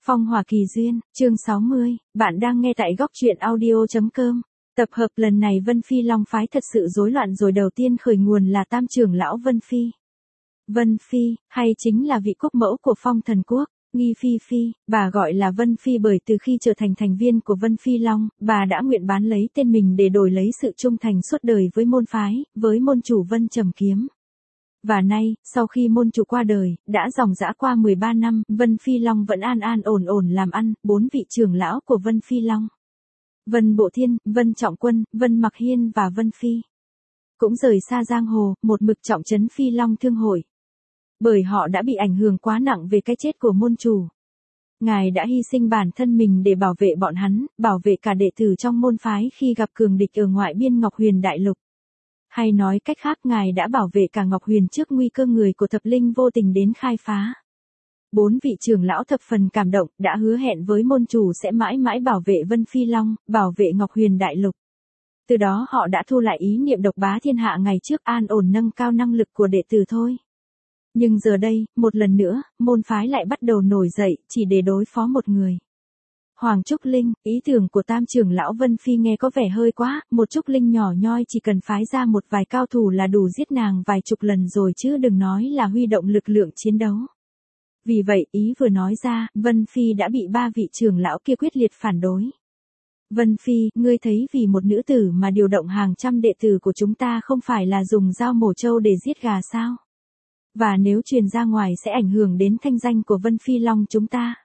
Phong hỏa kỳ duyên, chương 60, bạn đang nghe tại góc truyện audio.com. Tập hợp lần này Vân Phi Long phái thật sự rối loạn rồi, đầu tiên khởi nguồn là tam trưởng lão Vân Phi. Vân Phi, hay chính là vị quốc mẫu của Phong Thần Quốc, Nghi Phi Phi, bà gọi là Vân Phi bởi từ khi trở thành thành viên của Vân Phi Long, bà đã nguyện bán lấy tên mình để đổi lấy sự trung thành suốt đời với môn phái, với môn chủ Vân Trầm Kiếm. Và nay, sau khi môn chủ qua đời, đã dòng dã qua 13 năm, Vân Phi Long vẫn an an ổn ổn làm ăn, 4 vị trưởng lão của Vân Phi Long. Vân Bộ Thiên, Vân Trọng Quân, Vân Mặc Hiên và Vân Phi. Cũng rời xa giang hồ, một mực trọng trấn Phi Long Thương hội. Bởi họ đã bị ảnh hưởng quá nặng về cái chết của môn chủ. Ngài đã hy sinh bản thân mình để bảo vệ bọn hắn, bảo vệ cả đệ tử trong môn phái khi gặp cường địch ở ngoại biên Ngọc Huyền Đại Lục. Hay nói cách khác, ngài đã bảo vệ cả Ngọc Huyền trước nguy cơ người của thập linh vô tình đến khai phá. 4 vị trưởng lão thập phần cảm động, đã hứa hẹn với môn chủ sẽ mãi mãi bảo vệ Vân Phi Long, bảo vệ Ngọc Huyền Đại Lục. Từ đó họ đã thu lại ý niệm độc bá thiên hạ ngày trước, an ổn nâng cao năng lực của đệ tử thôi. Nhưng giờ đây, một lần nữa, môn phái lại bắt đầu nổi dậy, chỉ để đối phó một người. Hoàng Trúc Linh, ý tưởng của tam trưởng lão Vân Phi nghe có vẻ hơi quá, một Trúc Linh nhỏ nhoi chỉ cần phái ra một vài cao thủ là đủ giết nàng vài chục lần rồi chứ đừng nói là huy động lực lượng chiến đấu. Vì vậy, ý vừa nói ra, Vân Phi đã bị 3 vị trưởng lão kia quyết liệt phản đối. Vân Phi, ngươi thấy vì một nữ tử mà điều động hàng trăm đệ tử của chúng ta không phải là dùng dao mổ trâu để giết gà sao? Và nếu truyền ra ngoài sẽ ảnh hưởng đến thanh danh của Vân Phi Long chúng ta.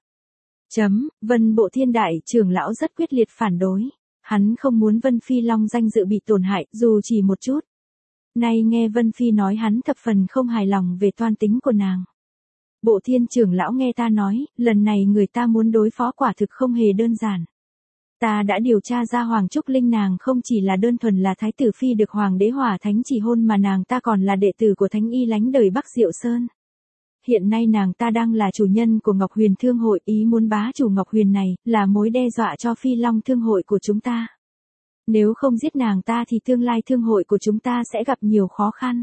Vân Bộ Thiên đại trưởng lão rất quyết liệt phản đối. Hắn không muốn Vân Phi Long danh dự bị tổn hại, dù chỉ một chút. Nay nghe Vân Phi nói, hắn thập phần không hài lòng về toan tính của nàng. Bộ Thiên trưởng lão nghe ta nói, lần này người ta muốn đối phó quả thực không hề đơn giản. Ta đã điều tra ra Hoàng Trúc Linh nàng không chỉ là đơn thuần là thái tử phi được Hoàng đế Hỏa Thánh chỉ hôn mà nàng ta còn là đệ tử của Thánh Y lánh đời Bắc Diệu Sơn. Hiện nay nàng ta đang là chủ nhân của Ngọc Huyền Thương hội, ý muốn bá chủ Ngọc Huyền này, là mối đe dọa cho Phi Long Thương hội của chúng ta. Nếu không giết nàng ta thì tương lai thương hội của chúng ta sẽ gặp nhiều khó khăn.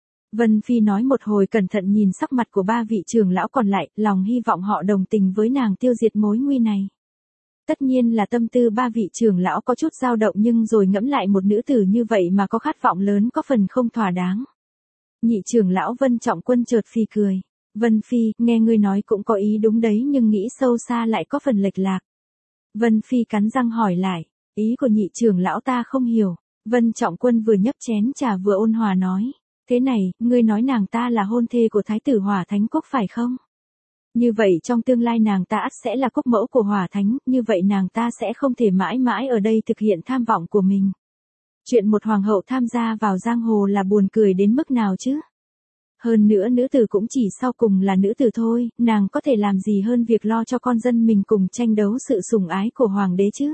Vân Phi nói một hồi, cẩn thận nhìn sắc mặt của 3 vị trưởng lão còn lại, lòng hy vọng họ đồng tình với nàng tiêu diệt mối nguy này. Tất nhiên là tâm tư 3 vị trưởng lão có chút dao động, nhưng rồi ngẫm lại một nữ tử như vậy mà có khát vọng lớn có phần không thỏa đáng. Nhị trưởng lão Vân Trọng Quân chợt phì cười. Vân Phi, nghe ngươi nói cũng có ý đúng đấy, nhưng nghĩ sâu xa lại có phần lệch lạc. Vân Phi cắn răng hỏi lại, ý của nhị trưởng lão ta không hiểu. Vân Trọng Quân vừa nhấp chén trà vừa ôn hòa nói, thế này, ngươi nói nàng ta là hôn thê của Thái tử Hỏa Thánh Quốc phải không? Như vậy trong tương lai nàng ta ắt sẽ là quốc mẫu của Hỏa Thánh, như vậy nàng ta sẽ không thể mãi mãi ở đây thực hiện tham vọng của mình. Chuyện một hoàng hậu tham gia vào giang hồ là buồn cười đến mức nào chứ? Hơn nữa nữ tử cũng chỉ sau cùng là nữ tử thôi, nàng có thể làm gì hơn việc lo cho con dân mình cùng tranh đấu sự sủng ái của hoàng đế chứ?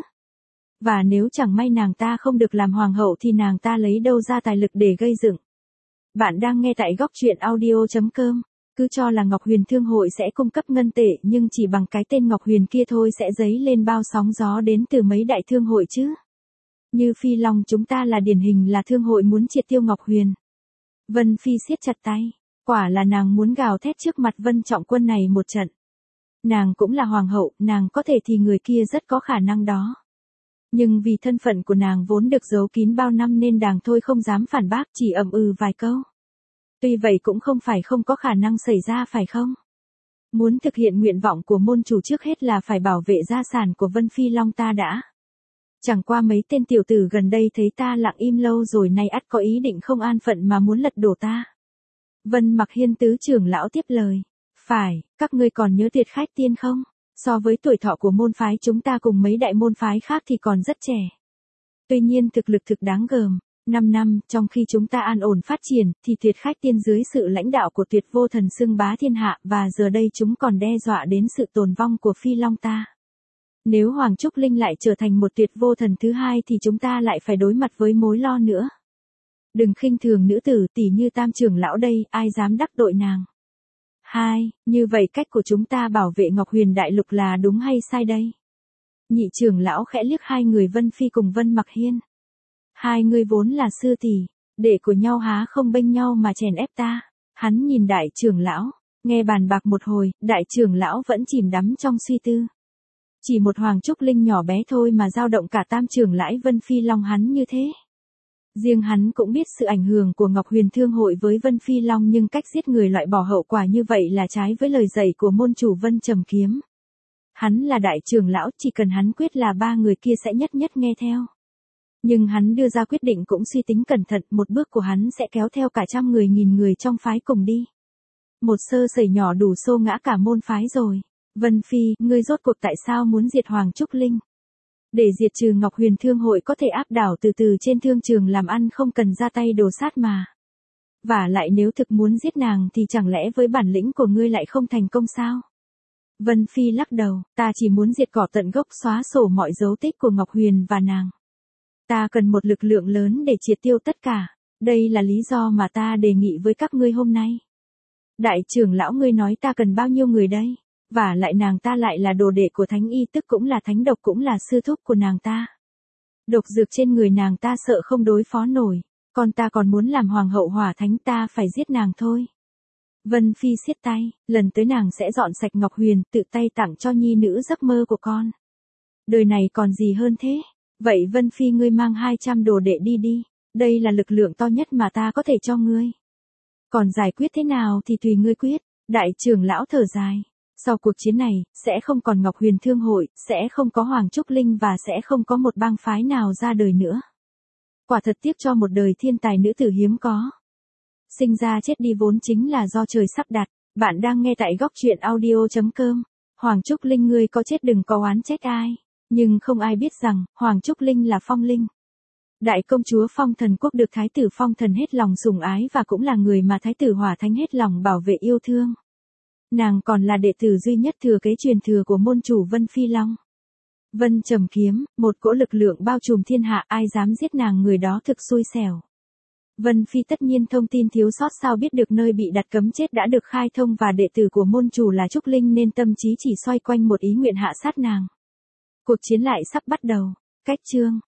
Và nếu chẳng may nàng ta không được làm hoàng hậu thì nàng ta lấy đâu ra tài lực để gây dựng? Bạn đang nghe tại góc truyện audio.com. Cứ cho là Ngọc Huyền Thương hội sẽ cung cấp ngân tệ, nhưng chỉ bằng cái tên Ngọc Huyền kia thôi sẽ dấy lên bao sóng gió đến từ mấy đại thương hội chứ. Như Phi Long chúng ta là điển hình là thương hội muốn triệt tiêu Ngọc Huyền. Vân Phi siết chặt tay, quả là nàng muốn gào thét trước mặt Vân Trọng Quân này một trận. Nàng cũng là hoàng hậu, nàng có thể thì người kia rất có khả năng đó. Nhưng vì thân phận của nàng vốn được giấu kín bao năm nên đàng thôi không dám phản bác, chỉ ậm ừ vài câu. Tuy vậy cũng không phải không có khả năng xảy ra phải không? Muốn thực hiện nguyện vọng của môn chủ trước hết là phải bảo vệ gia sản của Vân Phi Long ta đã. Chẳng qua mấy tên tiểu tử gần đây thấy ta lặng im lâu rồi nay ắt có ý định không an phận mà muốn lật đổ ta. Vân Mặc Hiên tứ trưởng lão tiếp lời. Phải, các ngươi còn nhớ Tuyệt Khách Tiên không? So với tuổi thọ của môn phái chúng ta cùng mấy đại môn phái khác thì còn rất trẻ. Tuy nhiên thực lực thực đáng gờm. 5 năm, trong khi chúng ta an ổn phát triển, thì Tuyệt Khách Tiên dưới sự lãnh đạo của Tuyệt Vô Thần xưng bá thiên hạ, và giờ đây chúng còn đe dọa đến sự tồn vong của Phi Long ta. Nếu Hoàng Trúc Linh lại trở thành một Tuyệt Vô Thần thứ hai thì chúng ta lại phải đối mặt với mối lo nữa. Đừng khinh thường nữ tử tỷ như tam trưởng lão đây, ai dám đắc tội nàng. 2. Như vậy cách của chúng ta bảo vệ Ngọc Huyền Đại Lục là đúng hay sai đây? Nhị trưởng lão khẽ liếc hai người Vân Phi cùng Vân Mặc Hiên. Hai người vốn là sư tỷ, đệ của nhau há không bênh nhau mà chèn ép ta. Hắn nhìn đại trưởng lão. Nghe bàn bạc một hồi, đại trưởng lão vẫn chìm đắm trong suy tư. Chỉ một Hoàng Trúc Linh nhỏ bé thôi mà dao động cả tam trưởng lão Vân Phi Long hắn như thế. Riêng hắn cũng biết sự ảnh hưởng của Ngọc Huyền Thương hội với Vân Phi Long, nhưng cách giết người loại bỏ hậu quả như vậy là trái với lời dạy của môn chủ Vân Trầm Kiếm. Hắn là đại trưởng lão, chỉ cần hắn quyết là ba người kia sẽ nhất nhất nghe theo. Nhưng hắn đưa ra quyết định cũng suy tính cẩn thận, một bước của hắn sẽ kéo theo cả trăm người nghìn người trong phái cùng đi. Một sơ sẩy nhỏ đủ xô ngã cả môn phái rồi. Vân Phi, ngươi rốt cuộc tại sao muốn diệt Hoàng Trúc Linh? Để diệt trừ Ngọc Huyền Thương hội có thể áp đảo từ từ trên thương trường làm ăn, không cần ra tay đồ sát mà. Và lại nếu thực muốn giết nàng thì chẳng lẽ với bản lĩnh của ngươi lại không thành công sao? Vân Phi lắc đầu, ta chỉ muốn diệt cỏ tận gốc, xóa sổ mọi dấu tích của Ngọc Huyền và nàng. Ta cần một lực lượng lớn để triệt tiêu tất cả. Đây là lý do mà ta đề nghị với các ngươi hôm nay. Đại trưởng lão, ngươi nói ta cần bao nhiêu người đây? Và lại nàng ta lại là đồ đệ của Thánh Y, tức cũng là thánh độc, cũng là sư thúc của nàng ta. Độc dược trên người nàng ta sợ không đối phó nổi. Còn ta còn muốn làm hoàng hậu hỏa thánh, ta phải giết nàng thôi. Vân Phi siết tay, lần tới nàng sẽ dọn sạch Ngọc Huyền, tự tay tặng cho nhi nữ giấc mơ của con. Đời này còn gì hơn thế? Vậy Vân Phi, ngươi mang 200 đồ đệ đi đi. Đây là lực lượng to nhất mà ta có thể cho ngươi. Còn giải quyết thế nào thì tùy ngươi quyết. Đại trưởng lão thở dài. Sau cuộc chiến này, sẽ không còn Ngọc Huyền Thương hội, sẽ không có Hoàng Trúc Linh và sẽ không có một bang phái nào ra đời nữa. Quả thật tiếc cho một đời thiên tài nữ tử hiếm có. Sinh ra chết đi vốn chính là do trời sắp đặt. Bạn đang nghe tại góc truyện audio.com. Hoàng Trúc Linh, ngươi có chết đừng có oán trách ai. Nhưng không ai biết rằng, Hoàng Trúc Linh là Phong Linh. Đại công chúa Phong Thần Quốc được Thái tử Phong Thần hết lòng sủng ái và cũng là người mà Thái tử Hỏa Thánh hết lòng bảo vệ yêu thương. Nàng còn là đệ tử duy nhất thừa kế truyền thừa của môn chủ Vân Phi Long. Vân Trầm Kiếm, một cỗ lực lượng bao trùm thiên hạ, ai dám giết nàng người đó thực xui xẻo. Vân Phi tất nhiên thông tin thiếu sót, sao biết được nơi bị đặt cấm chết đã được khai thông và đệ tử của môn chủ là Trúc Linh, nên tâm trí chỉ xoay quanh một ý nguyện hạ sát nàng. Cuộc chiến lại sắp bắt đầu. Cách chương